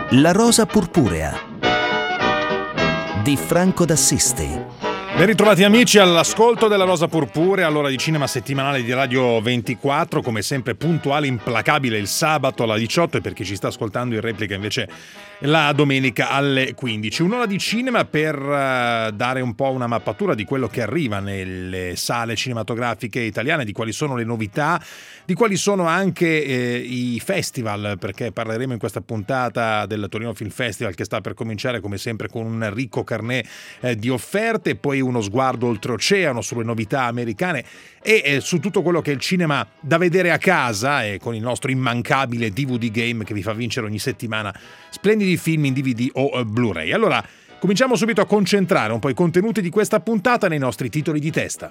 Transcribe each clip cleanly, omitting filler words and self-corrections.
La rosa purpurea di Franco d'Assisi. Ben ritrovati amici all'ascolto della Rosa Purpurea, all'ora di cinema settimanale di Radio 24, come sempre puntuale, implacabile il sabato alle 18 e per chi ci sta ascoltando in replica invece la domenica alle 15. Un'ora di cinema per dare un po' una mappatura di quello che arriva nelle sale cinematografiche italiane, di quali sono le novità, di quali sono anche i festival, perché parleremo in questa puntata del Torino Film Festival che sta per cominciare come sempre con un ricco carnet di offerte, poi uno sguardo oltreoceano sulle novità americane e su tutto quello che è il cinema da vedere a casa, e con il nostro immancabile DVD Game che vi fa vincere ogni settimana splendidi film in DVD o Blu-ray. Allora, cominciamo subito a concentrare un po' i contenuti di questa puntata nei nostri titoli di testa.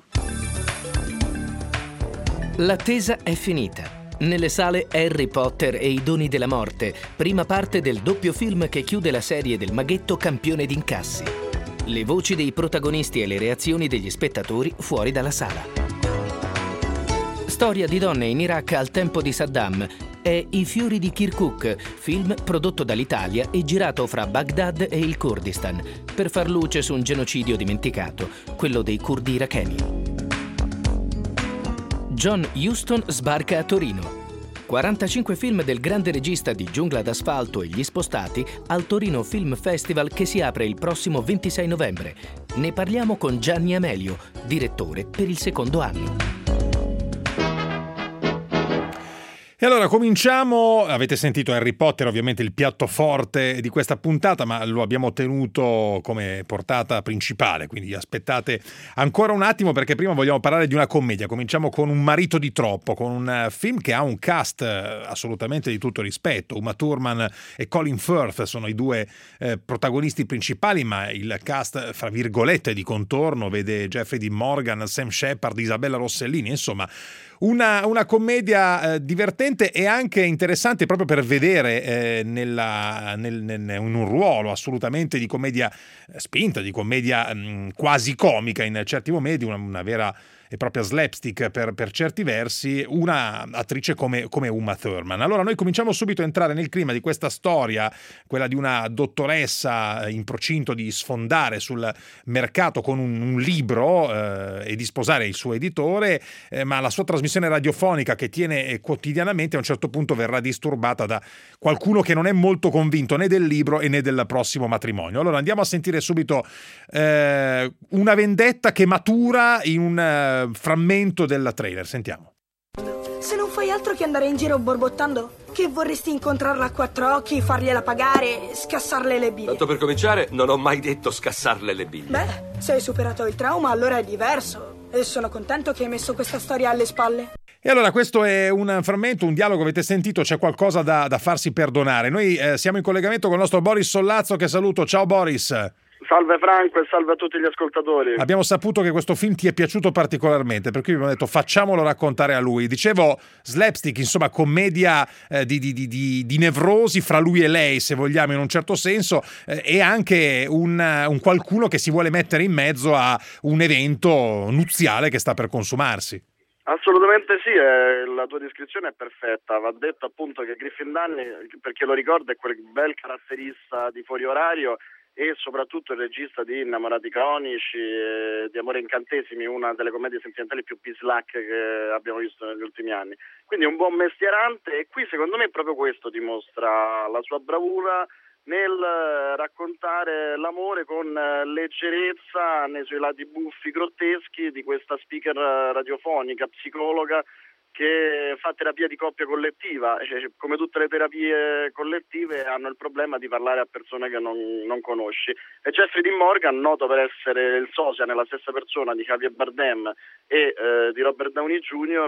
L'attesa è finita. Nelle sale Harry Potter e i doni della morte, prima parte del doppio film che chiude la serie del maghetto campione d'incassi. Le voci dei protagonisti e le reazioni degli spettatori fuori dalla sala. Storia di donne in Iraq al tempo di Saddam è I fiori di Kirkuk, film prodotto dall'Italia e girato fra Baghdad e il Kurdistan, per far luce su un genocidio dimenticato, quello dei curdi iracheni. John Huston sbarca a Torino. 45 film del grande regista di Giungla d'asfalto e Gli spostati al Torino Film Festival che si apre il prossimo 26 novembre. Ne parliamo con Gianni Amelio, direttore per il secondo anno. E allora cominciamo, avete sentito Harry Potter, ovviamente il piatto forte di questa puntata, ma lo abbiamo tenuto come portata principale, quindi aspettate ancora un attimo perché prima vogliamo parlare di una commedia. Cominciamo con Un marito di troppo, con un film che ha un cast assolutamente di tutto rispetto. Uma Thurman e Colin Firth sono i due protagonisti principali, ma il cast fra virgolette di contorno vede Jeffrey Dean Morgan, Sam Shepard, Isabella Rossellini, insomma una commedia divertente e anche interessante proprio per vedere in un ruolo assolutamente di commedia spinta, di commedia quasi comica in certi momenti, una vera e propria slapstick per certi versi, una attrice come Uma Thurman. Allora noi cominciamo subito a entrare nel clima di questa storia, quella di una dottoressa in procinto di sfondare sul mercato con un libro e di sposare il suo editore, ma la sua trasmissione radiofonica che tiene quotidianamente a un certo punto verrà disturbata da qualcuno che non è molto convinto né del libro e né del prossimo matrimonio. Allora andiamo a sentire subito una vendetta che matura in un frammento del trailer. Sentiamo. Se non fai altro che andare in giro borbottando, che vorresti incontrarla a quattro occhi, fargliela pagare, scassarle le bile. Tanto per cominciare, non ho mai detto scassarle le bile. Beh, se hai superato il trauma allora è diverso. E sono contento che hai messo questa storia alle spalle. E allora questo è un frammento, un dialogo, avete sentito, c'è qualcosa da farsi perdonare. Noi siamo in collegamento con il nostro Boris Sollazzo, che saluto. Ciao Boris. Salve Franco e salve a tutti gli ascoltatori. Abbiamo saputo che questo film ti è piaciuto particolarmente, per cui abbiamo detto facciamolo raccontare a lui. Dicevo slapstick, insomma commedia di nevrosi fra lui e lei, se vogliamo, in un certo senso, e anche un qualcuno che si vuole mettere in mezzo a un evento nuziale che sta per consumarsi. Assolutamente sì, la tua descrizione è perfetta. Va detto appunto che Griffin Dunne, per chi lo ricorda, è quel bel caratterista di Fuori Orario e soprattutto il regista di Innamorati Cronici, di Amore Incantesimi, una delle commedie sentimentali più bislacche che abbiamo visto negli ultimi anni. Quindi un buon mestierante, e qui secondo me proprio questo dimostra la sua bravura nel raccontare l'amore con leggerezza nei suoi lati buffi, grotteschi di questa speaker radiofonica, psicologa, che fa terapia di coppia collettiva. Come tutte le terapie collettive hanno il problema di parlare a persone che non conosci. E Jeffrey Dean Morgan, noto per essere il sosia nella stessa persona di Javier Bardem e di Robert Downey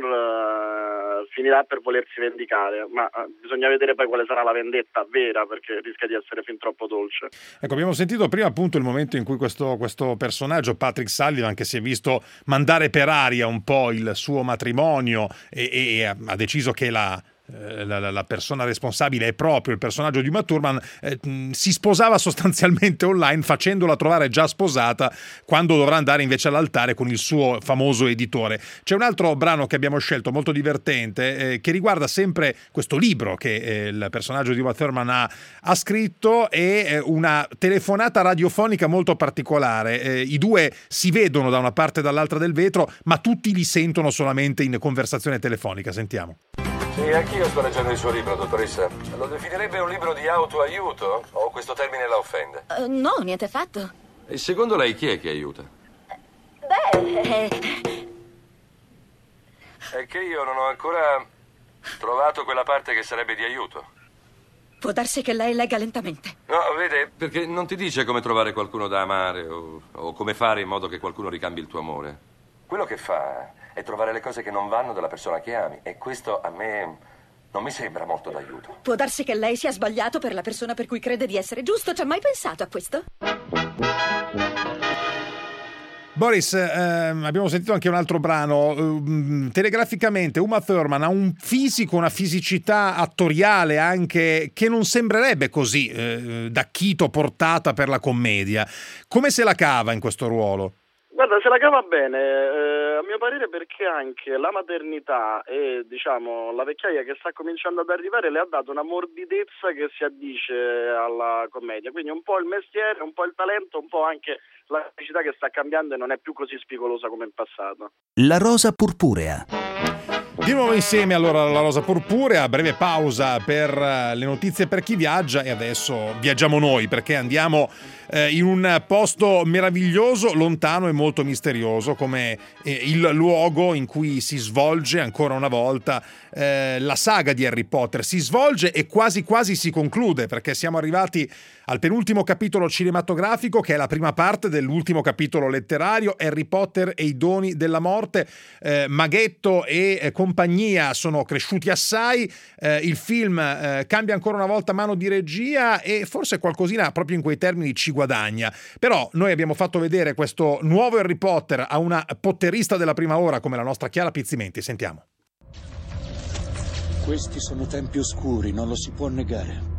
Jr., finirà per volersi vendicare, ma bisogna vedere poi quale sarà la vendetta vera, perché rischia di essere fin troppo dolce. Ecco, abbiamo sentito prima appunto il momento in cui questo personaggio, Patrick Sullivan, che si è visto mandare per aria un po' il suo matrimonio e ha deciso che la la persona responsabile è proprio il personaggio di Uma Thurman, si sposava sostanzialmente online, facendola trovare già sposata quando dovrà andare invece all'altare con il suo famoso editore. C'è un altro brano che abbiamo scelto molto divertente, che riguarda sempre questo libro che il personaggio di Uma Thurman ha scritto, e una telefonata radiofonica molto particolare. I due si vedono da una parte e dall'altra del vetro, ma tutti li sentono solamente in conversazione telefonica. Sentiamo. Sì, anch'io sto leggendo il suo libro, dottoressa. Lo definirebbe un libro di autoaiuto? O questo termine la offende? No, niente affatto. E secondo lei chi è che aiuta? Beh... È che io non ho ancora trovato quella parte che sarebbe di aiuto. Può darsi che lei legga lentamente. No, vede, perché non ti dice come trovare qualcuno da amare o come fare in modo che qualcuno ricambi il tuo amore. Quello che fa è trovare le cose che non vanno dalla persona che ami, e questo a me non mi sembra molto d'aiuto. Può darsi che lei sia sbagliato per la persona per cui crede di essere giusto. Ci ha mai pensato a questo? Boris, abbiamo sentito anche un altro brano. Telegraficamente Uma Thurman ha un fisico, una fisicità attoriale anche che non sembrerebbe così da chito portata per la commedia. Come se la cava in questo ruolo? Guarda, se la cava bene, a mio parere, perché anche la maternità e, diciamo, la vecchiaia che sta cominciando ad arrivare le ha dato una morbidezza che si addice alla commedia. Quindi un po' il mestiere, un po' il talento, un po' anche la capacità che sta cambiando e non è più così spigolosa come in passato. La rosa purpurea. Di nuovo insieme allora alla Rosa Purpurea, breve pausa per le notizie per chi viaggia, e adesso viaggiamo noi perché andiamo in un posto meraviglioso, lontano e molto misterioso, come il luogo in cui si svolge ancora una volta la saga di Harry Potter. Si svolge e quasi quasi si conclude, perché siamo arrivati al penultimo capitolo cinematografico, che è la prima parte dell'ultimo capitolo letterario, Harry Potter e i doni della morte. Maghetto e compagnia sono cresciuti assai, il film cambia ancora una volta mano di regia e forse qualcosina proprio in quei termini ci guadagna. Però noi abbiamo fatto vedere questo nuovo Harry Potter a una potterista della prima ora come la nostra Chiara Pizzimenti. Sentiamo. Questi sono tempi oscuri, non lo si può negare.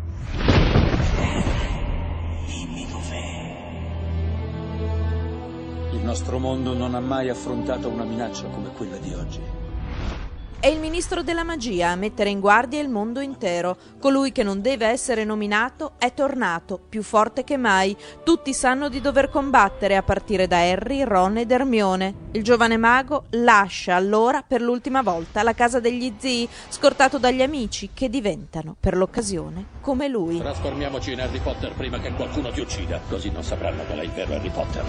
Il nostro mondo non ha mai affrontato una minaccia come quella di oggi. È il ministro della magia a mettere in guardia il mondo intero. Colui che non deve essere nominato è tornato, più forte che mai. Tutti sanno di dover combattere, a partire da Harry, Ron ed Hermione. Il giovane mago lascia allora per l'ultima volta la casa degli zii, scortato dagli amici che diventano, per l'occasione, come lui. Trasformiamoci in Harry Potter prima che qualcuno ti uccida, così non sapranno qual è il vero Harry Potter.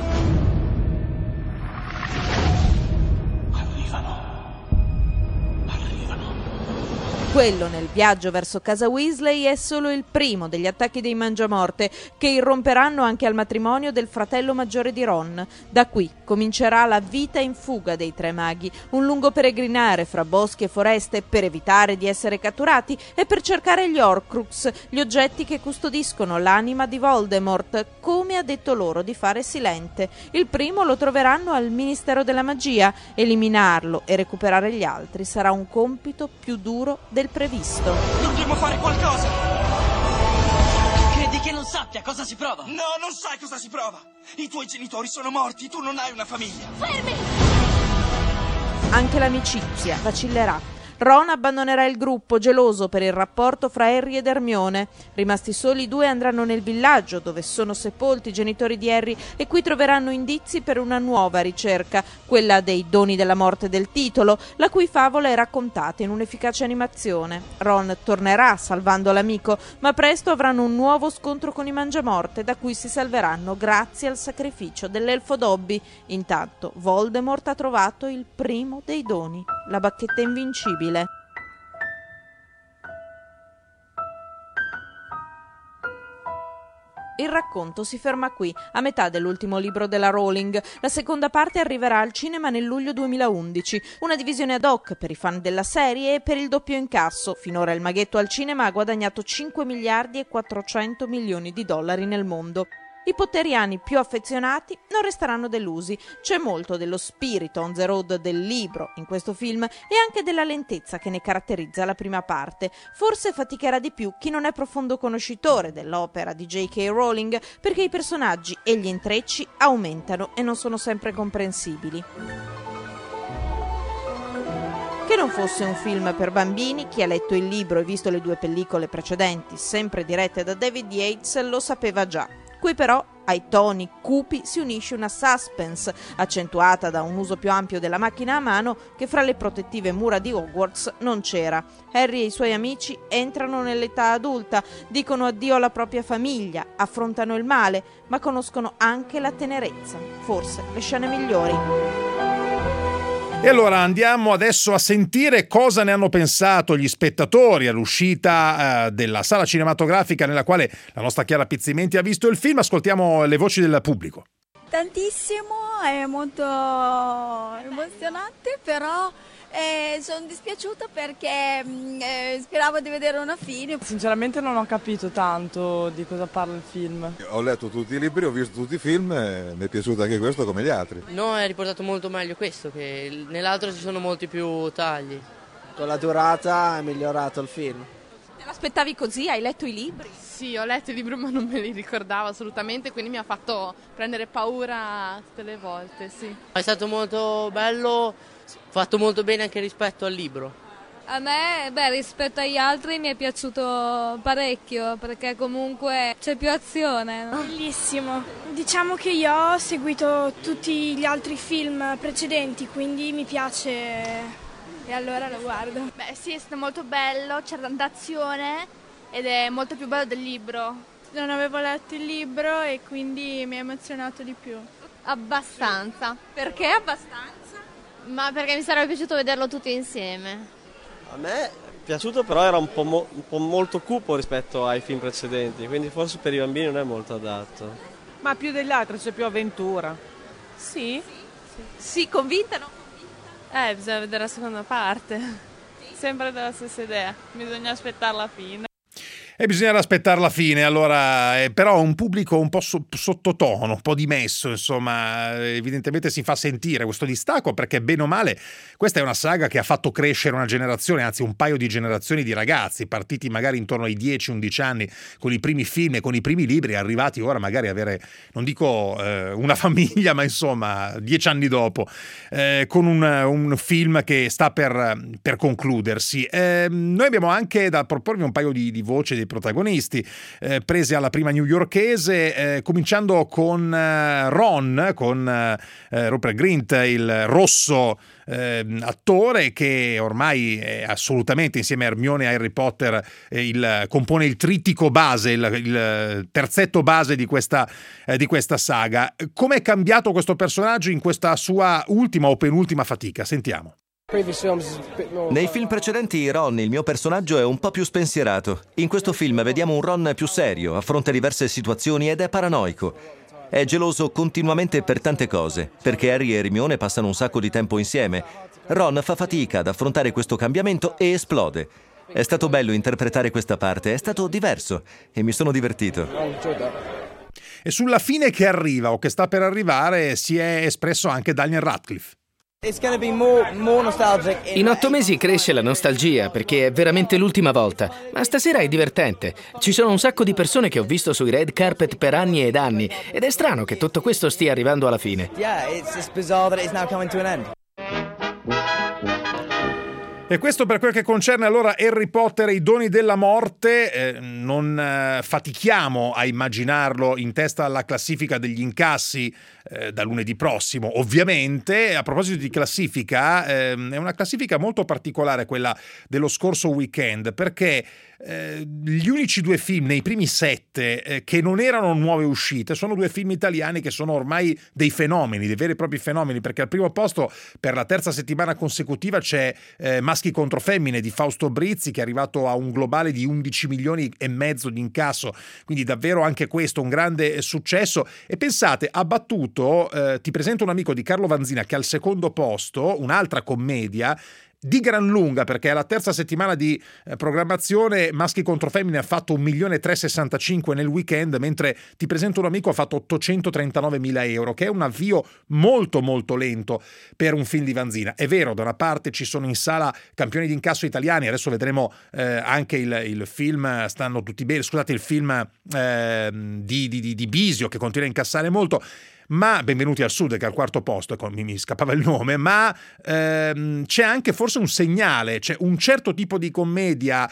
Quello nel viaggio verso casa Weasley è solo il primo degli attacchi dei Mangiamorte, che irromperanno anche al matrimonio del fratello maggiore di Ron. Da qui comincerà la vita in fuga dei tre maghi, un lungo peregrinare fra boschi e foreste per evitare di essere catturati e per cercare gli Horcrux, gli oggetti che custodiscono l'anima di Voldemort, come ha detto loro di fare Silente. Il primo lo troveranno al Ministero della Magia. Eliminarlo e recuperare gli altri sarà un compito più duro del previsto. Dobbiamo fare qualcosa! Credi che non sappia cosa si prova? No, non sai cosa si prova! I tuoi genitori sono morti, tu non hai una famiglia! Fermi! Anche l'amicizia vacillerà. Ron abbandonerà il gruppo, geloso per il rapporto fra Harry ed Hermione. Rimasti soli, i due andranno nel villaggio dove sono sepolti i genitori di Harry e qui troveranno indizi per una nuova ricerca, quella dei doni della morte del titolo, la cui favola è raccontata in un'efficace animazione. Ron tornerà salvando l'amico, ma presto avranno un nuovo scontro con i Mangiamorte, da cui si salveranno grazie al sacrificio dell'elfo Dobby. Intanto Voldemort ha trovato il primo dei doni, la bacchetta invincibile. Il racconto si ferma qui, a metà dell'ultimo libro della Rowling. La seconda parte arriverà al cinema nel luglio 2011, una divisione ad hoc per i fan della serie e per il doppio incasso. Finora il maghetto al cinema ha guadagnato 5 miliardi e 400 milioni di dollari nel mondo. I potteriani più affezionati non resteranno delusi. C'è molto dello spirito on the road del libro in questo film e anche della lentezza che ne caratterizza la prima parte. Forse faticherà di più chi non è profondo conoscitore dell'opera di J.K. Rowling, perché i personaggi e gli intrecci aumentano e non sono sempre comprensibili. Che non fosse un film per bambini, chi ha letto il libro e visto le 2 pellicole precedenti, sempre dirette da David Yates, lo sapeva già. Qui però ai toni cupi si unisce una suspense, accentuata da un uso più ampio della macchina a mano che fra le protettive mura di Hogwarts non c'era. Harry e i suoi amici entrano nell'età adulta, dicono addio alla propria famiglia, affrontano il male, ma conoscono anche la tenerezza, forse le scene migliori. E allora andiamo adesso a sentire cosa ne hanno pensato gli spettatori all'uscita della sala cinematografica nella quale la nostra Chiara Pizzimenti ha visto il film. Ascoltiamo le voci del pubblico. Tantissimo, è molto emozionante, però sono dispiaciuta perché speravo di vedere una fine. Sinceramente non ho capito tanto di cosa parla il film. Ho letto tutti i libri, ho visto tutti i film e mi è piaciuto anche questo come gli altri. No, è riportato molto meglio questo, che nell'altro ci sono molti più tagli. Con la durata è migliorato il film. Te l'aspettavi così? Hai letto i libri? Sì, ho letto i libri ma non me li ricordavo assolutamente, quindi mi ha fatto prendere paura tutte le volte, sì. È stato molto bello, fatto molto bene anche rispetto al libro. A me, rispetto agli altri mi è piaciuto parecchio, perché comunque c'è più azione, no? Bellissimo. Diciamo che io ho seguito tutti gli altri film precedenti, quindi mi piace e allora lo guardo. Beh sì, è stato molto bello, c'era tanta azione ed è molto più bello del libro. Non avevo letto il libro e quindi mi ha emozionato di più. Abbastanza. Perché abbastanza? Ma perché mi sarebbe piaciuto vederlo tutti insieme. A me è piaciuto, però era un po' molto cupo rispetto ai film precedenti, quindi forse per i bambini non è molto adatto. Ma più degli altri c'è più avventura. Sì? Sì, convinta o non convinta? Bisogna vedere la seconda parte. Sempre della stessa idea, bisogna aspettare la fine. E bisognerà aspettare la fine, allora, però un pubblico un po' sottotono, un po' dimesso, insomma, evidentemente si fa sentire questo distacco perché bene o male questa è una saga che ha fatto crescere una generazione, anzi un paio di generazioni di ragazzi, partiti magari intorno ai 10-11 anni con i primi film e con i primi libri, arrivati ora magari a avere, non dico una famiglia, ma insomma 10 anni dopo, con un film che sta per concludersi. Noi abbiamo anche da proporvi un paio di voci dei protagonisti prese alla prima newyorkese, cominciando con Ron, con Rupert Grint, il rosso attore che ormai è assolutamente insieme a Hermione e Harry Potter compone il trittico base, il terzetto base di questa saga. Come è cambiato questo personaggio in questa sua ultima o penultima fatica? Sentiamo. Nei film precedenti Ron, il mio personaggio, è un po' più spensierato. In questo film vediamo un Ron più serio, affronta diverse situazioni ed è paranoico. È geloso continuamente per tante cose, perché Harry e Hermione passano un sacco di tempo insieme. Ron fa fatica ad affrontare questo cambiamento e esplode. È stato bello interpretare questa parte, è stato diverso e mi sono divertito. E sulla fine che arriva o che sta per arrivare si è espresso anche Daniel Radcliffe. In 8 mesi cresce la nostalgia perché è veramente l'ultima volta, ma stasera è divertente. Ci sono un sacco di persone che ho visto sui red carpet per anni ed anni ed è strano che tutto questo stia arrivando alla fine. E questo per quel che concerne allora Harry Potter e i doni della morte. Non fatichiamo a immaginarlo in testa alla classifica degli incassi da lunedì prossimo, ovviamente. A proposito di classifica, è una classifica molto particolare quella dello scorso weekend, perché gli unici 2 film nei primi 7 che non erano nuove uscite sono 2 film italiani che sono ormai dei fenomeni, dei veri e propri fenomeni, perché al primo posto per la terza settimana consecutiva c'è Maschi contro femmine di Fausto Brizzi, che è arrivato a un globale di 11 milioni e mezzo di incasso, quindi davvero anche questo un grande successo. E pensate, ha battuto Ti presento un amico di Carlo Vanzina, che al secondo posto, un'altra commedia, di gran lunga, perché alla terza settimana di programmazione Maschi contro Femmine ha fatto 1.365.000 nel weekend, mentre Ti presento un amico ha fatto 839.000 euro, che è un avvio molto molto lento per un film di Vanzina. È vero, da una parte ci sono in sala campioni di incasso italiani, adesso vedremo anche il film Stanno tutti bene, scusate, il film di Bisio, che continua a incassare molto. Ma Benvenuti al Sud, che è al quarto posto, mi scappava il nome, ma c'è anche forse un segnale, c'è un certo tipo di commedia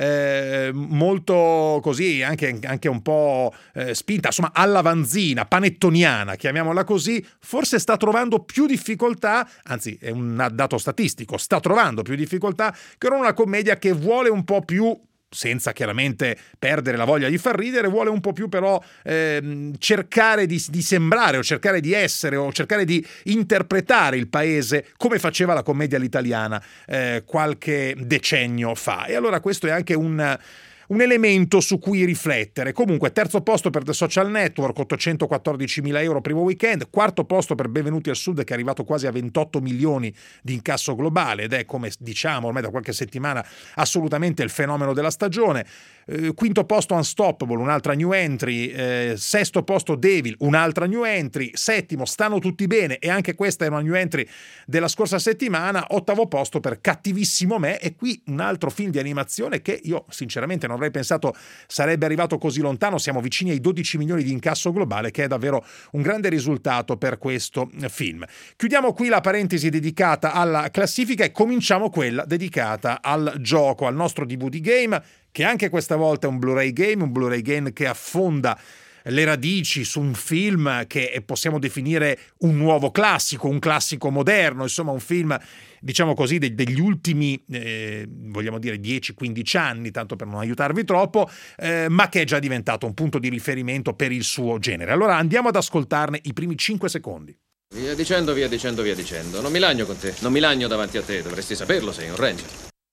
molto così, anche un po' spinta, insomma alla Vanzina, panettoniana, chiamiamola così, forse sta trovando più difficoltà, anzi è un dato statistico, sta trovando più difficoltà che non una commedia che vuole un po' più, senza chiaramente perdere la voglia di far ridere, vuole un po' più però cercare di sembrare, o cercare di essere, o cercare di interpretare il paese come faceva la commedia all'italiana qualche decennio fa. E allora questo è anche un elemento su cui riflettere. Comunque, terzo posto per The Social Network, 814.000 euro primo weekend, quarto posto per Benvenuti al Sud, che è arrivato quasi a 28 milioni di incasso globale ed è, come diciamo ormai da qualche settimana, assolutamente il fenomeno della stagione. Quinto posto Unstoppable, un'altra new entry, sesto posto Devil, un'altra new entry, settimo Stanno tutti bene, e anche questa è una new entry della scorsa settimana, ottavo posto per Cattivissimo me, e qui un altro film di animazione che io sinceramente non avrei pensato sarebbe arrivato così lontano. Siamo vicini ai 12 milioni di incasso globale, che è davvero un grande risultato per questo film. Chiudiamo qui la parentesi dedicata alla classifica e cominciamo quella dedicata al gioco, al nostro DVD game, che anche questa volta è un Blu-ray game che affonda le radici su un film che possiamo definire un nuovo classico, un classico moderno, insomma un film, diciamo così, degli ultimi, vogliamo dire 10-15 anni, tanto per non aiutarvi troppo, ma che è già diventato un punto di riferimento per il suo genere. Allora andiamo ad ascoltarne i primi 5 secondi. Via dicendo. Non mi lagno con te, non mi lagno davanti a te, dovresti saperlo, sei un ranger.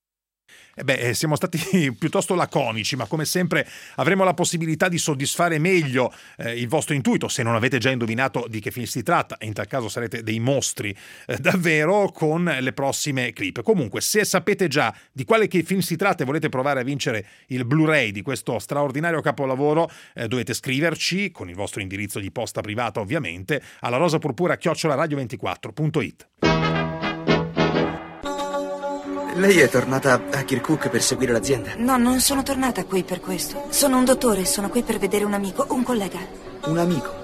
Siamo stati piuttosto laconici, ma come sempre avremo la possibilità di soddisfare meglio il vostro intuito, se non avete già indovinato di che film si tratta, e in tal caso sarete dei mostri davvero, con le prossime clip. Comunque, se sapete già di quale film si tratta e volete provare a vincere il Blu-ray di questo straordinario capolavoro, dovete scriverci con il vostro indirizzo di posta privata, ovviamente, alla rosapurpura@radio24.it. Lei è tornata a Kirkuk per seguire l'azienda? No, non sono tornata qui per questo. Sono un dottore, sono qui per vedere un amico, un collega. Un amico?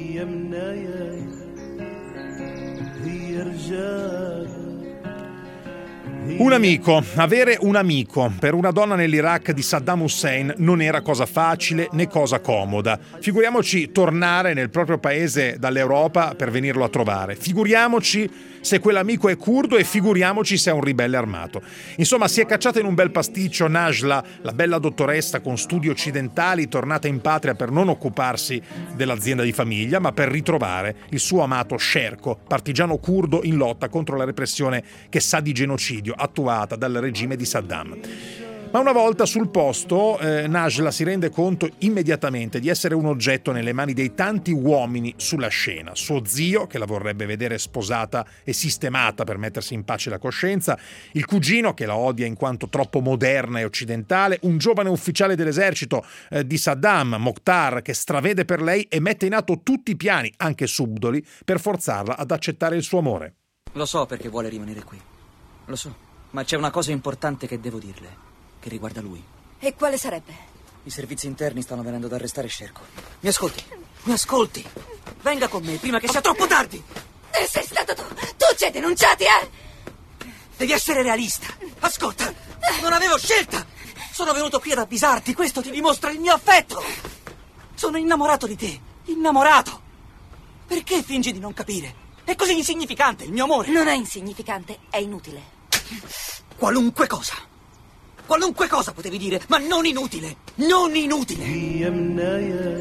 Un amico, avere un amico per una donna nell'Iraq di Saddam Hussein non era cosa facile né cosa comoda. Figuriamoci tornare nel proprio paese dall'Europa per venirlo a trovare. Figuriamoci se quell'amico è curdo e figuriamoci se è un ribelle armato. Insomma, si è cacciata in un bel pasticcio Najla, la bella dottoressa con studi occidentali, tornata in patria per non occuparsi dell'azienda di famiglia, ma per ritrovare il suo amato Sherko, partigiano curdo in lotta contro la repressione che sa di genocidio attuata dal regime di Saddam. Ma una volta sul posto, Najla si rende conto immediatamente di essere un oggetto nelle mani dei tanti uomini sulla scena. Suo zio, che la vorrebbe vedere sposata e sistemata per mettersi in pace la coscienza, il cugino, che la odia in quanto troppo moderna e occidentale, un giovane ufficiale dell'esercito di Saddam, Mokhtar, che stravede per lei e mette in atto tutti i piani, anche subdoli, per forzarla ad accettare il suo amore. Lo so perché vuole rimanere qui. Lo so, ma c'è una cosa importante che devo dirle, che riguarda lui. E quale sarebbe? I servizi interni stanno venendo ad arrestare Sherko. Mi ascolti. Venga con me prima che sia troppo tardi. E sei stato tu? Tu ci hai denunciati, Devi essere realista. Ascolta, non avevo scelta. Sono venuto qui ad avvisarti, questo ti dimostra il mio affetto. Sono innamorato di te, innamorato. Perché fingi di non capire? È così insignificante il mio amore. Non è insignificante, è inutile. Qualunque cosa potevi dire, ma non inutile. Non inutile.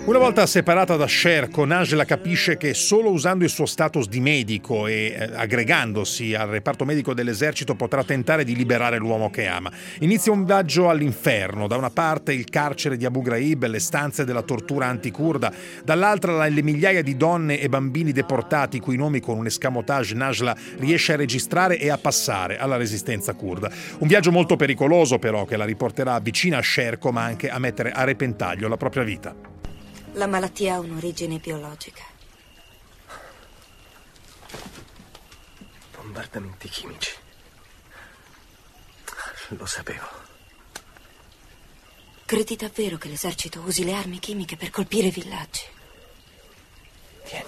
Una volta separata da Sherko, Najla capisce che solo usando il suo status di medico e aggregandosi al reparto medico dell'esercito potrà tentare di liberare l'uomo che ama. Inizia un viaggio all'inferno, da una parte il carcere di Abu Ghraib, le stanze della tortura anticurda, dall'altra le migliaia di donne e bambini deportati cui nomi con un escamotage Najla riesce a registrare e a passare alla resistenza curda. Un viaggio molto pericoloso però, che la riporterà vicina a Sherko ma anche a mettere a repentaglio la propria vita. La malattia ha un'origine biologica. Bombardamenti chimici. Lo sapevo. Credi davvero che l'esercito usi le armi chimiche per colpire i villaggi? Vieni.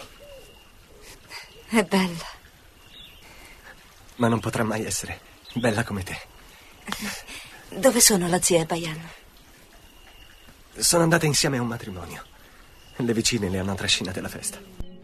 È bella. Ma non potrà mai essere bella come te. Dove sono la zia e Bayan? Sono andate insieme a un matrimonio. Le vicine le hanno trascinate alla festa.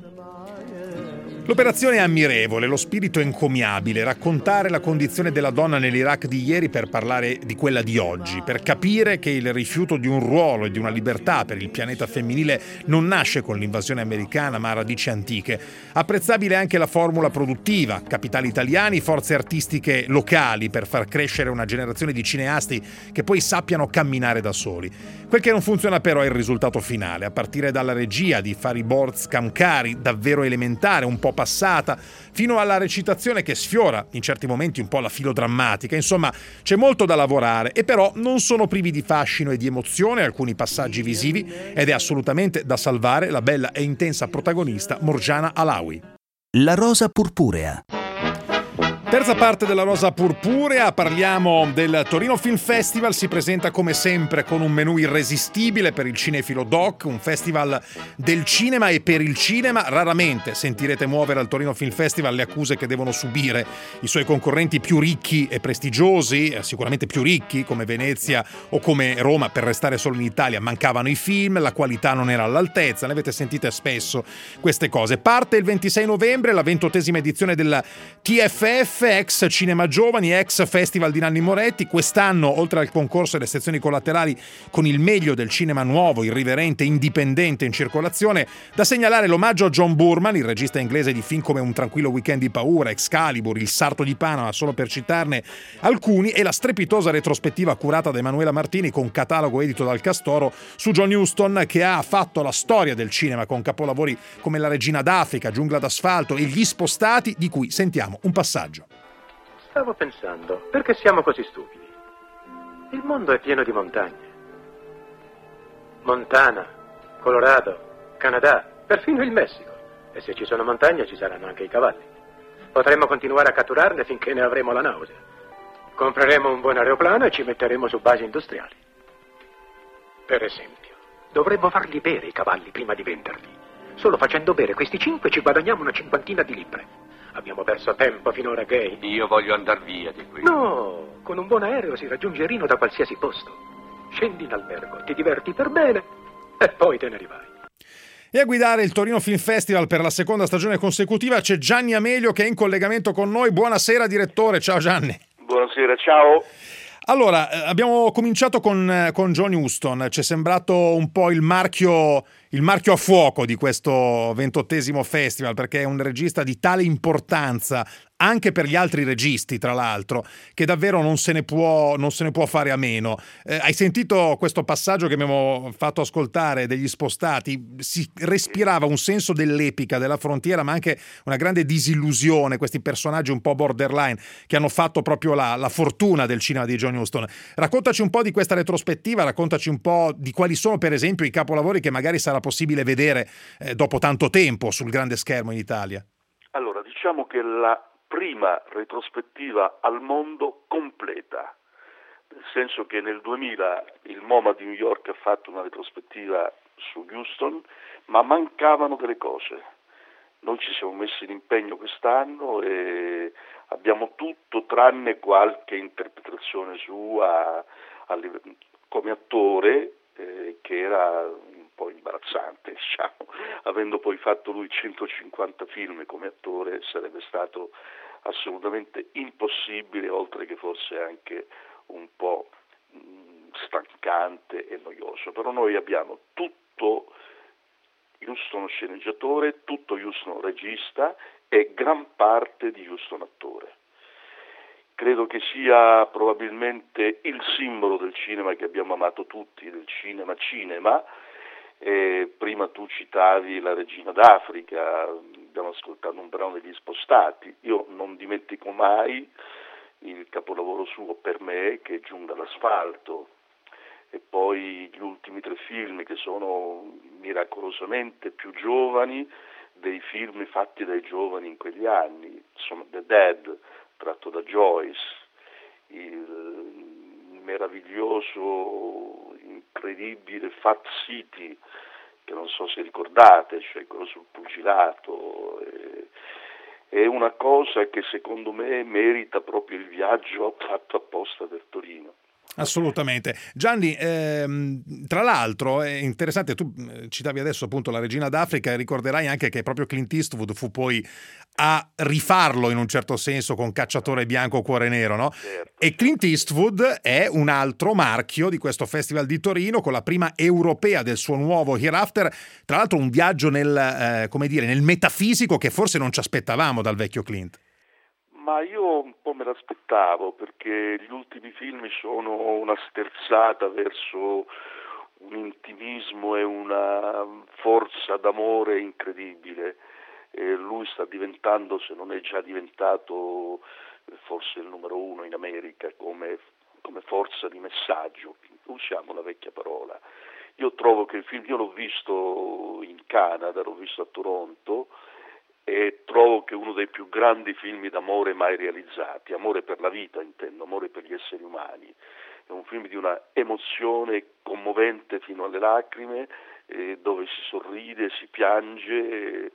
L'operazione è ammirevole, lo spirito è encomiabile, raccontare la condizione della donna nell'Iraq di ieri per parlare di quella di oggi, per capire che il rifiuto di un ruolo e di una libertà per il pianeta femminile non nasce con l'invasione americana ma ha radici antiche. Apprezzabile anche la formula produttiva, capitali italiani, forze artistiche locali per far crescere una generazione di cineasti che poi sappiano camminare da soli. Quel che non funziona però è il risultato finale, a partire dalla regia di Fariborz Kamkari, davvero elementare, un po' passata, fino alla recitazione che sfiora in certi momenti un po' la filodrammatica. Insomma, c'è molto da lavorare e però non sono privi di fascino e di emozione alcuni passaggi visivi ed è assolutamente da salvare la bella e intensa protagonista Morgiana Alawi. La rosa purpurea. Terza parte della Rosa Purpurea, parliamo del Torino Film Festival, si presenta come sempre con un menù irresistibile per il cinefilo doc, un festival del cinema e per il cinema. Raramente sentirete muovere al Torino Film Festival le accuse che devono subire i suoi concorrenti più ricchi e prestigiosi, sicuramente più ricchi come Venezia o come Roma, per restare solo in Italia. Mancavano i film, la qualità non era all'altezza, ne avete sentite spesso queste cose. Parte il 26 novembre la 28ª edizione della TFF, ex Cinema Giovani, ex Festival di Nanni Moretti. Quest'anno, oltre al concorso e alle sezioni collaterali con il meglio del cinema nuovo, irriverente, indipendente in circolazione, da segnalare l'omaggio a John Boorman, il regista inglese di film come Un tranquillo weekend di paura, Excalibur, Il sarto di Panama, solo per citarne alcuni, e la strepitosa retrospettiva curata da Emanuela Martini con catalogo edito dal Castoro su John Huston, che ha fatto la storia del cinema con capolavori come La regina d'Africa, Giungla d'asfalto e Gli spostati, di cui sentiamo un passaggio. Stavo pensando, perché siamo così stupidi? Il mondo è pieno di montagne. Montana, Colorado, Canada, perfino il Messico. E se ci sono montagne ci saranno anche i cavalli. Potremmo continuare a catturarle finché ne avremo la nausea. Compreremo un buon aeroplano e ci metteremo su basi industriali. Per esempio, dovremmo farli bere i cavalli prima di venderli. Solo facendo bere questi 5 ci guadagniamo una 50 di libbre. Abbiamo perso tempo finora, Gay. Io voglio andar via di qui. No, con un buon aereo si raggiunge Rino da qualsiasi posto. Scendi in albergo, ti diverti per bene e poi te ne rivai. E a guidare il Torino Film Festival per la seconda stagione consecutiva c'è Gianni Amelio, che è in collegamento con noi. Buonasera direttore, ciao Gianni. Buonasera, ciao. Allora, abbiamo cominciato con John Huston, ci è sembrato un po' il marchio a fuoco di questo 28esimo festival, perché è un regista di tale importanza anche per gli altri registi, tra l'altro, che davvero non se ne può fare a meno. Hai sentito questo passaggio che abbiamo fatto ascoltare degli spostati? Si respirava un senso dell'epica, della frontiera, ma anche una grande disillusione, questi personaggi un po' borderline che hanno fatto proprio la fortuna del cinema di John Huston. Raccontaci un po' di questa retrospettiva, raccontaci un po' di quali sono per esempio i capolavori che magari sarà possibile vedere dopo tanto tempo sul grande schermo in Italia. Allora, diciamo che la prima retrospettiva al mondo completa, nel senso che nel 2000 il MoMA di New York ha fatto una retrospettiva su Huston, ma mancavano delle cose. Noi ci siamo messi in impegno quest'anno e abbiamo tutto tranne qualche interpretazione sua come attore, che era un po' imbarazzante, diciamo. Avendo poi fatto lui 150 film come attore sarebbe stato assolutamente impossibile, oltre che forse anche un po' stancante e noioso. Però noi abbiamo tutto Houston sceneggiatore, tutto Houston regista e gran parte di Houston attore. Credo che sia probabilmente il simbolo del cinema che abbiamo amato tutti, del cinema. Prima tu citavi La Regina d'Africa, abbiamo ascoltato un brano degli Spostati. Io non dimentico mai il capolavoro suo per me, che è Giungla d'asfalto, e poi gli ultimi 3 film che sono miracolosamente più giovani dei film fatti dai giovani in quegli anni, insomma The Dead, tratto da Joyce, il meraviglioso, incredibile Fat City, che non so se ricordate, cioè quello sul pugilato, è una cosa che secondo me merita proprio il viaggio fatto apposta per Torino. Assolutamente. Gianni, tra l'altro è interessante, tu citavi adesso appunto La Regina d'Africa, e ricorderai anche che proprio Clint Eastwood fu poi a rifarlo in un certo senso con Cacciatore bianco cuore nero, no? Certo. E Clint Eastwood è un altro marchio di questo Festival di Torino, con la prima europea del suo nuovo Hereafter, tra l'altro un viaggio nel metafisico che forse non ci aspettavamo dal vecchio Clint. Ma io un po' me l'aspettavo, perché gli ultimi film sono una sterzata verso un intimismo e una forza d'amore incredibile. E lui sta diventando, se non è già diventato, forse il numero 1 in America come forza di messaggio. Usiamo la vecchia parola. Io trovo che il film, io l'ho visto in Canada, l'ho visto a Toronto, e trovo che uno dei più grandi film d'amore mai realizzati, amore per la vita intendo, amore per gli esseri umani. È un film di una emozione commovente fino alle lacrime, dove si sorride, si piange,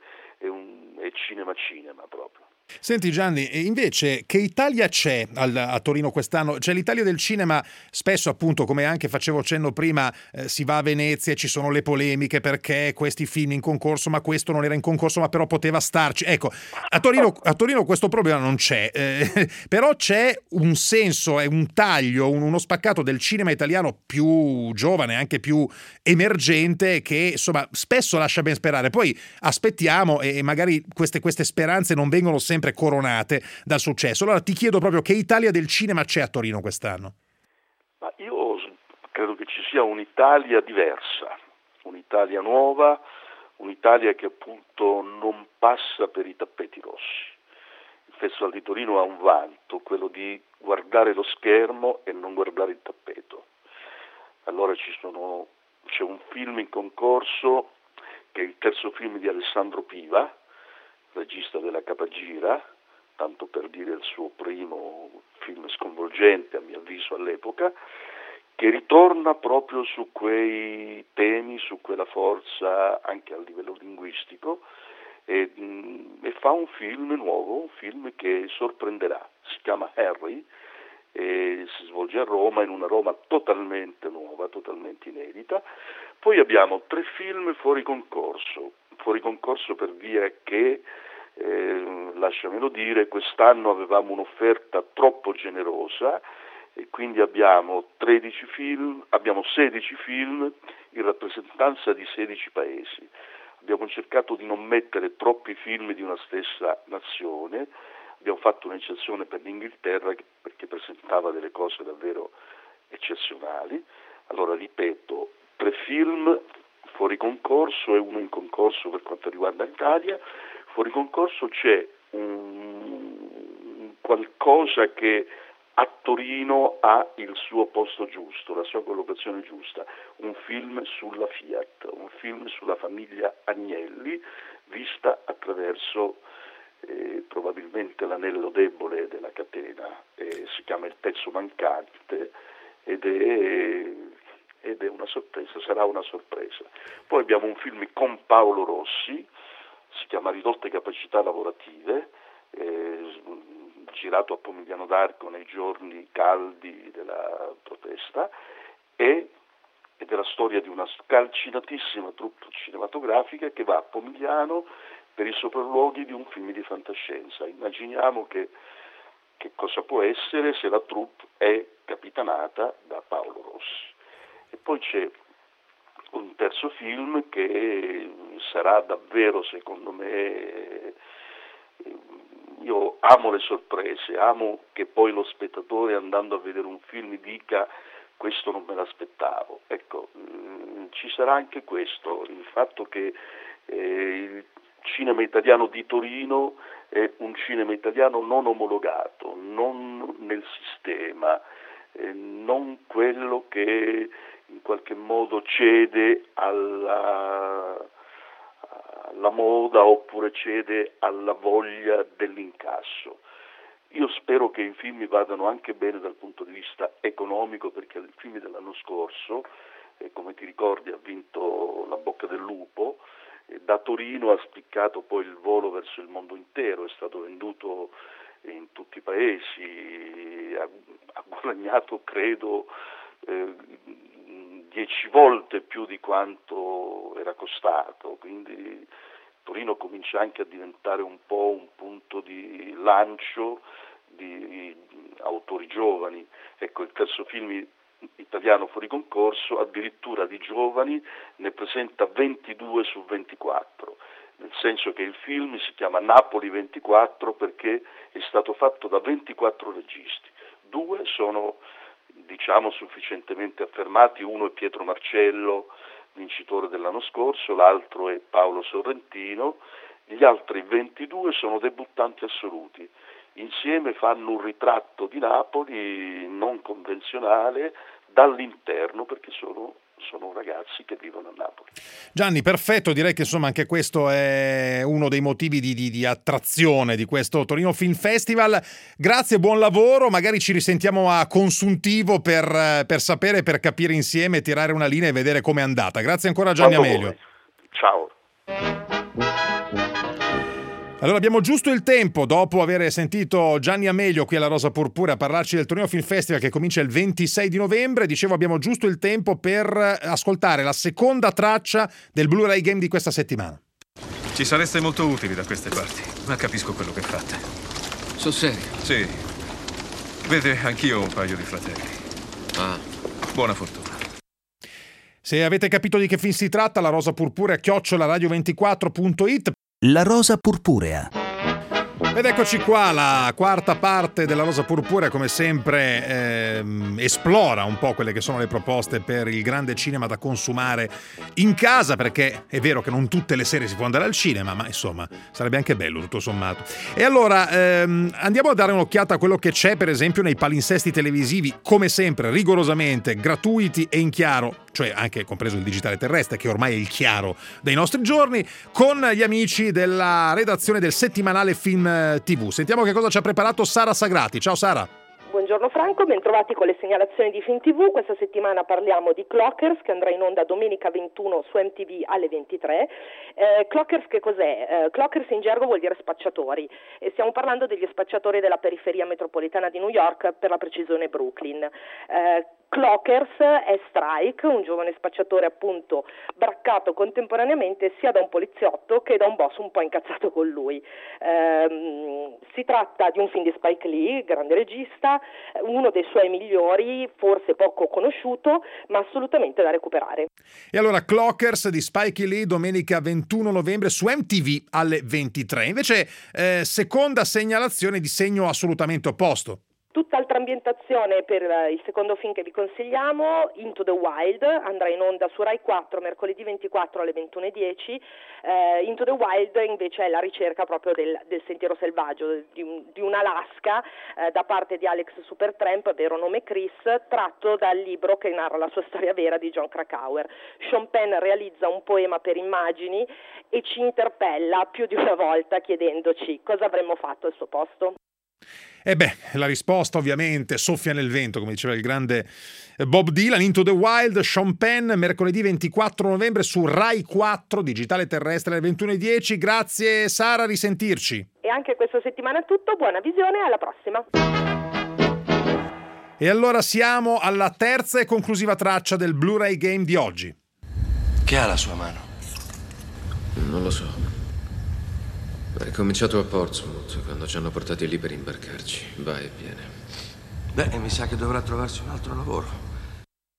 è cinema proprio. Senti Gianni, e invece che Italia c'è a Torino quest'anno? C'è l'Italia del cinema, spesso appunto, come anche facevo cenno prima, si va a Venezia e ci sono le polemiche perché questi film in concorso, ma questo non era in concorso ma però poteva starci. Ecco, a Torino questo problema non c'è, però c'è un senso, è un taglio, uno spaccato del cinema italiano più giovane, anche più emergente, che insomma spesso lascia ben sperare. Poi aspettiamo e magari queste speranze non vengono sempre coronate dal successo. Allora ti chiedo proprio che Italia del cinema c'è a Torino quest'anno? Ma io credo che ci sia un'Italia diversa, un'Italia nuova, un'Italia che appunto non passa per i tappeti rossi. Il Festival di Torino ha un vanto, quello di guardare lo schermo e non guardare il tappeto. Allora c'è un film in concorso che è il terzo film di Alessandro Piva, regista della Capagira, tanto per dire il suo primo film sconvolgente a mio avviso all'epoca, che ritorna proprio su quei temi, su quella forza anche a livello linguistico, e fa un film nuovo, un film che sorprenderà. Si chiama Harry e si svolge a Roma, in una Roma totalmente nuova, totalmente inedita. Poi abbiamo 3 film fuori concorso per via che, lasciamelo dire, quest'anno avevamo un'offerta troppo generosa e quindi abbiamo 16 film in rappresentanza di 16 paesi. Abbiamo cercato di non mettere troppi film di una stessa nazione, abbiamo fatto un'eccezione per l'Inghilterra perché presentava delle cose davvero eccezionali. Allora ripeto, 3 film fuori concorso e 1 in concorso per quanto riguarda l'Italia. Fuori concorso c'è un qualcosa che a Torino ha il suo posto giusto, la sua collocazione giusta, un film sulla Fiat, un film sulla famiglia Agnelli, vista attraverso probabilmente l'anello debole della catena, si chiama Il pezzo mancante ed è una sorpresa, sarà una sorpresa. Poi abbiamo un film con Paolo Rossi, si chiama Ridotte capacità lavorative, girato a Pomigliano d'Arco nei giorni caldi della protesta, ed è la storia di una scalcinatissima troupe cinematografica che va a Pomigliano per i sopralluoghi di un film di fantascienza. Immaginiamo che cosa può essere se la troupe è capitanata da Paolo Rossi. E poi c'è un terzo film che sarà davvero, secondo me, io amo le sorprese, amo che poi lo spettatore, andando a vedere un film, mi dica questo non me l'aspettavo. Ecco, ci sarà anche questo, il fatto che il cinema italiano di Torino è un cinema italiano non omologato, non nel sistema, non quello che in qualche modo cede alla moda oppure cede alla voglia dell'incasso. Io spero che i film vadano anche bene dal punto di vista economico, perché il film dell'anno scorso, come ti ricordi, ha vinto La bocca del lupo, da Torino ha spiccato poi il volo verso il mondo intero, è stato venduto in tutti i paesi, ha guadagnato credo 10 volte più di quanto era costato, quindi Torino comincia anche a diventare un po' un punto di lancio di autori giovani. Ecco, il terzo film italiano fuori concorso, addirittura di giovani, ne presenta 22 su 24, nel senso che il film si chiama Napoli 24 perché è stato fatto da 24 registi. 2 sono, diciamo, sufficientemente affermati, uno è Pietro Marcello, vincitore dell'anno scorso, l'altro è Paolo Sorrentino, gli altri 22 sono debuttanti assoluti. Insieme fanno un ritratto di Napoli non convenzionale dall'interno, perché sono ragazzi che vivono a Napoli. Gianni, perfetto, direi che insomma anche questo è uno dei motivi di attrazione di questo Torino Film Festival. Grazie, buon lavoro, magari ci risentiamo a consuntivo per sapere, per capire insieme, tirare una linea e vedere com'è andata. Grazie ancora Gianni Amelio. Ciao. Allora abbiamo giusto il tempo, dopo aver sentito Gianni Amelio qui alla Rosa Purpurea parlarci del Torino Film Festival che comincia il 26 di novembre, dicevo abbiamo giusto il tempo per ascoltare la seconda traccia del Blu-ray Game di questa settimana. Ci sareste molto utili da queste parti, ma capisco quello che fate. Sul serio? Sì. Vede, anch'io ho un paio di fratelli. Buona fortuna. Se avete capito di che film si tratta, la Rosa Purpurea @radio24.it. La Rosa Purpurea. Ed eccoci qua, la quarta parte della Rosa Purpurea, come sempre esplora un po' quelle che sono le proposte per il grande cinema da consumare in casa, perché è vero che non tutte le sere si può andare al cinema, ma insomma sarebbe anche bello tutto sommato. E allora andiamo a dare un'occhiata a quello che c'è per esempio nei palinsesti televisivi, come sempre rigorosamente gratuiti e in chiaro, cioè anche compreso il digitale terrestre, che ormai è il chiaro dei nostri giorni, con gli amici della redazione del settimanale Film TV. Sentiamo che cosa ci ha preparato Sara Sagrati. Ciao Sara. Buongiorno Franco, bentrovati con le segnalazioni di Film TV. Questa settimana parliamo di Clockers, che andrà in onda domenica 21 su MTV alle 23. Clockers che cos'è? Clockers in gergo vuol dire spacciatori, e stiamo parlando degli spacciatori della periferia metropolitana di New York, per la precisione Brooklyn. Clockers è Strike, un giovane spacciatore appunto braccato contemporaneamente sia da un poliziotto che da un boss un po' incazzato con lui. Si tratta di un film di Spike Lee, grande regista, uno dei suoi migliori, forse poco conosciuto, ma assolutamente da recuperare. E allora Clockers di Spike Lee domenica 21 novembre su MTV alle 23. Invece seconda segnalazione di segno assolutamente opposto. Tutt'altra ambientazione per il secondo film che vi consigliamo, Into the Wild, andrà in onda su Rai 4 mercoledì 24 alle 21:10. Into the Wild invece è la ricerca proprio del sentiero selvaggio, di un'Alaska da parte di Alex Supertramp, vero nome Chris, tratto dal libro che narra la sua storia vera di Jon Krakauer. Sean Penn realizza un poema per immagini e ci interpella più di una volta chiedendoci cosa avremmo fatto al suo posto. E la risposta ovviamente soffia nel vento, come diceva il grande Bob Dylan. Into the Wild, Sean Penn, mercoledì 24 novembre su Rai 4, digitale terrestre alle 21:10. Grazie Sara, risentirci. E anche questa settimana è tutto, buona visione, alla prossima. E allora siamo alla terza e conclusiva traccia del Blu-ray Game di oggi. Che ha la sua mano? Non lo so. È cominciato a Portsmouth, quando ci hanno portati lì per imbarcarci. Va e viene. Mi sa che dovrà trovarsi un altro lavoro.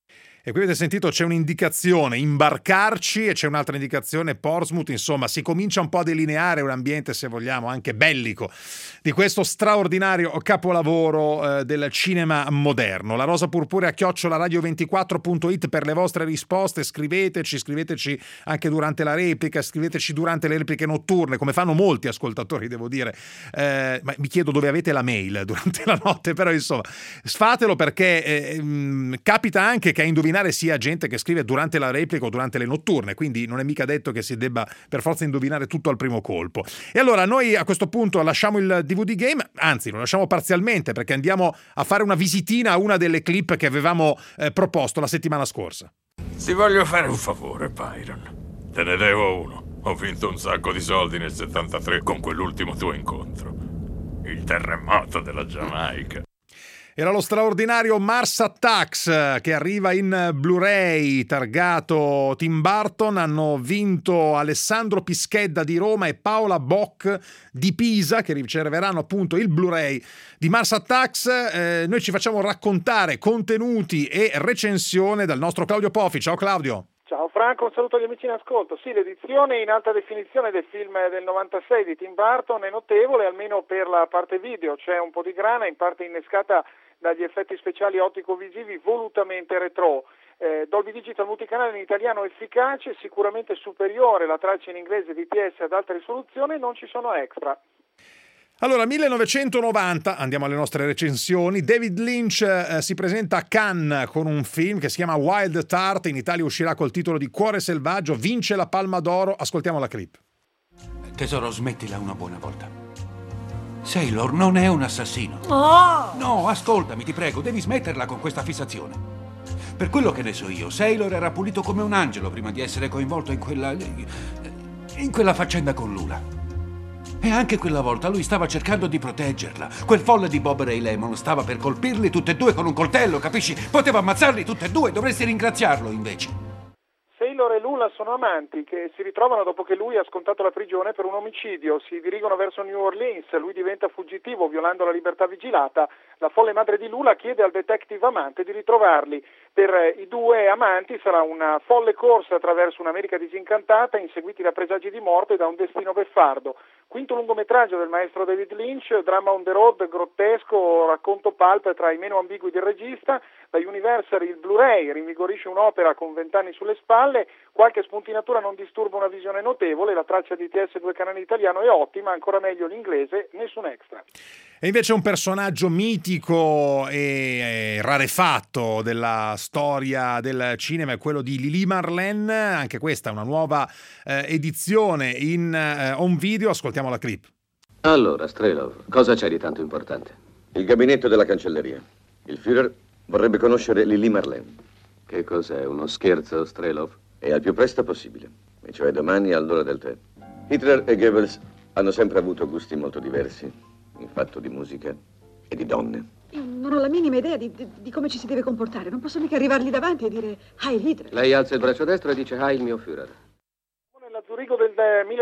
E qui avete sentito, c'è un'indicazione imbarcarci e c'è un'altra indicazione Portsmouth, insomma si comincia un po' a delineare un ambiente, se vogliamo, anche bellico di questo straordinario capolavoro del cinema moderno. La rosa purpurea @radio24.it per le vostre risposte, scriveteci anche durante la replica, scriveteci durante le repliche notturne, come fanno molti ascoltatori, devo dire, ma mi chiedo dove avete la mail durante la notte, però insomma fatelo, perché capita anche che a indovinare sia gente che scrive durante la replica o durante le notturne, quindi non è mica detto che si debba per forza indovinare tutto al primo colpo. E allora noi a questo punto lasciamo il DVD Game, anzi lo lasciamo parzialmente, perché andiamo a fare una visitina a una delle clip che avevamo proposto la settimana scorsa. Ti voglio fare un favore, Byron. Te ne devo uno. Ho vinto un sacco di soldi nel 73 con quell'ultimo tuo incontro. Il terremoto della Giamaica. Era lo straordinario Mars Attacks, che arriva in Blu-ray targato Tim Burton. Hanno vinto Alessandro Pischedda di Roma e Paola Bock di Pisa, che riceveranno appunto il Blu-ray di Mars Attacks. Noi ci facciamo raccontare contenuti e recensione dal nostro Claudio Poffi. Ciao Claudio. Ciao Franco, un saluto agli amici in ascolto. Sì, l'edizione in alta definizione del film del 96 di Tim Burton è notevole, almeno per la parte video. C'è un po' di grana, in parte innescata dagli effetti speciali ottico-visivi volutamente retro. Dolby Digital multicanale in italiano efficace, sicuramente superiore la traccia in inglese DTS ad alta risoluzione, non ci sono extra. Allora, 1990, andiamo alle nostre recensioni. David Lynch si presenta a Cannes con un film che si chiama Wild at Heart, in Italia uscirà col titolo di Cuore selvaggio, vince la Palma d'Oro. Ascoltiamo la clip. Tesoro, smettila una buona volta. Sailor non è un assassino. Oh! No, ascoltami, ti prego, devi smetterla con questa fissazione. Per quello che ne so io, Sailor era pulito come un angelo prima di essere coinvolto in quella faccenda con Lula. E anche quella volta lui stava cercando di proteggerla. Quel folle di Bob Ray Lemon stava per colpirli tutti e due con un coltello, capisci? Poteva ammazzarli tutti e due, dovresti ringraziarlo invece. Sailor e Lula sono amanti che si ritrovano dopo che lui ha scontato la prigione per un omicidio. Si dirigono verso New Orleans, lui diventa fuggitivo violando la libertà vigilata. La folle madre di Lula chiede al detective amante di ritrovarli. Per i due amanti sarà una folle corsa attraverso un'America disincantata, inseguiti da presagi di morte e da un destino beffardo. Quinto lungometraggio del maestro David Lynch, dramma on the road, grottesco, racconto pulp tra i meno ambigui del regista. Da Universal il Blu-ray rinvigorisce un'opera con 20 anni sulle spalle, qualche spuntinatura non disturba una visione notevole, la traccia DTS 2 canali italiano è ottima, ancora meglio l'inglese, nessun extra. E invece un personaggio mitico e rarefatto della storia del cinema è quello di Lili Marlene, anche questa è una nuova edizione in home video, ascoltiamo la clip. Allora, Strelov, cosa c'è di tanto importante? Il gabinetto della cancelleria. Il Führer vorrebbe conoscere Lili Marlene. Che cos'è, uno scherzo, Strelov? E al più presto possibile, e cioè domani all'ora del tè. Hitler e Goebbels hanno sempre avuto gusti molto diversi in fatto di musica e di donne. Io non ho la minima idea di come ci si deve comportare. Non posso mica arrivargli davanti e dire Heil Hitler. Lei alza il braccio destro e dice Heil mio Führer. Nella Zurigo del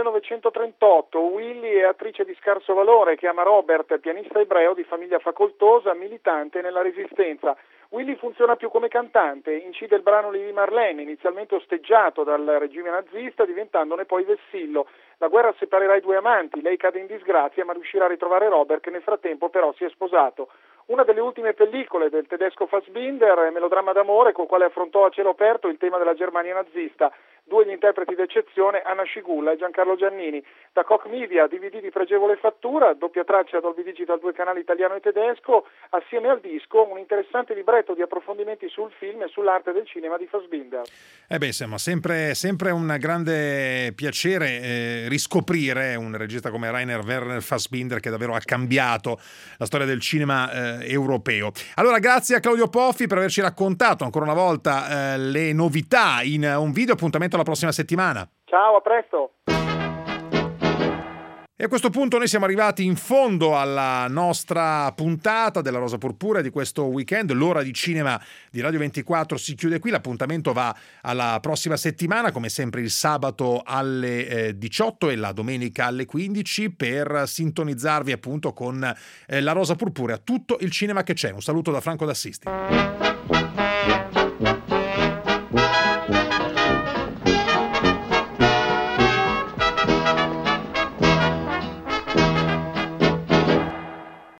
1938, Willy è attrice di scarso valore che ama Robert, pianista ebreo di famiglia facoltosa, militante nella Resistenza. Willy funziona più come cantante, incide il brano Lili Marlene, inizialmente osteggiato dal regime nazista, diventandone poi vessillo. La guerra separerà i due amanti, lei cade in disgrazia ma riuscirà a ritrovare Robert, che nel frattempo però si è sposato. Una delle ultime pellicole del tedesco Fassbinder è Melodramma d'amore, col quale affrontò a cielo aperto il tema della Germania nazista. Due gli interpreti d'eccezione, Anna Scigulla e Giancarlo Giannini. Da Koch Media, DVD di pregevole fattura, doppia traccia Dolby Digital 2 canali italiano e tedesco, assieme al disco un interessante libretto di approfondimenti sul film e sull'arte del cinema di Fassbinder. Insomma, sempre un grande piacere riscoprire un regista come Rainer Werner Fassbinder, che davvero ha cambiato la storia del cinema europeo. Allora, grazie a Claudio Poffi per averci raccontato ancora una volta le novità in un video. Appuntamento alla prossima settimana. Ciao, a presto. E a questo punto noi siamo arrivati in fondo alla nostra puntata della Rosa Purpurea di questo weekend. L'ora di cinema di Radio 24 si chiude qui, l'appuntamento va alla prossima settimana, come sempre il sabato alle 18 e la domenica alle 15, per sintonizzarvi appunto con la Rosa Purpurea, tutto il cinema che c'è. Un saluto da Franco D'Assisti.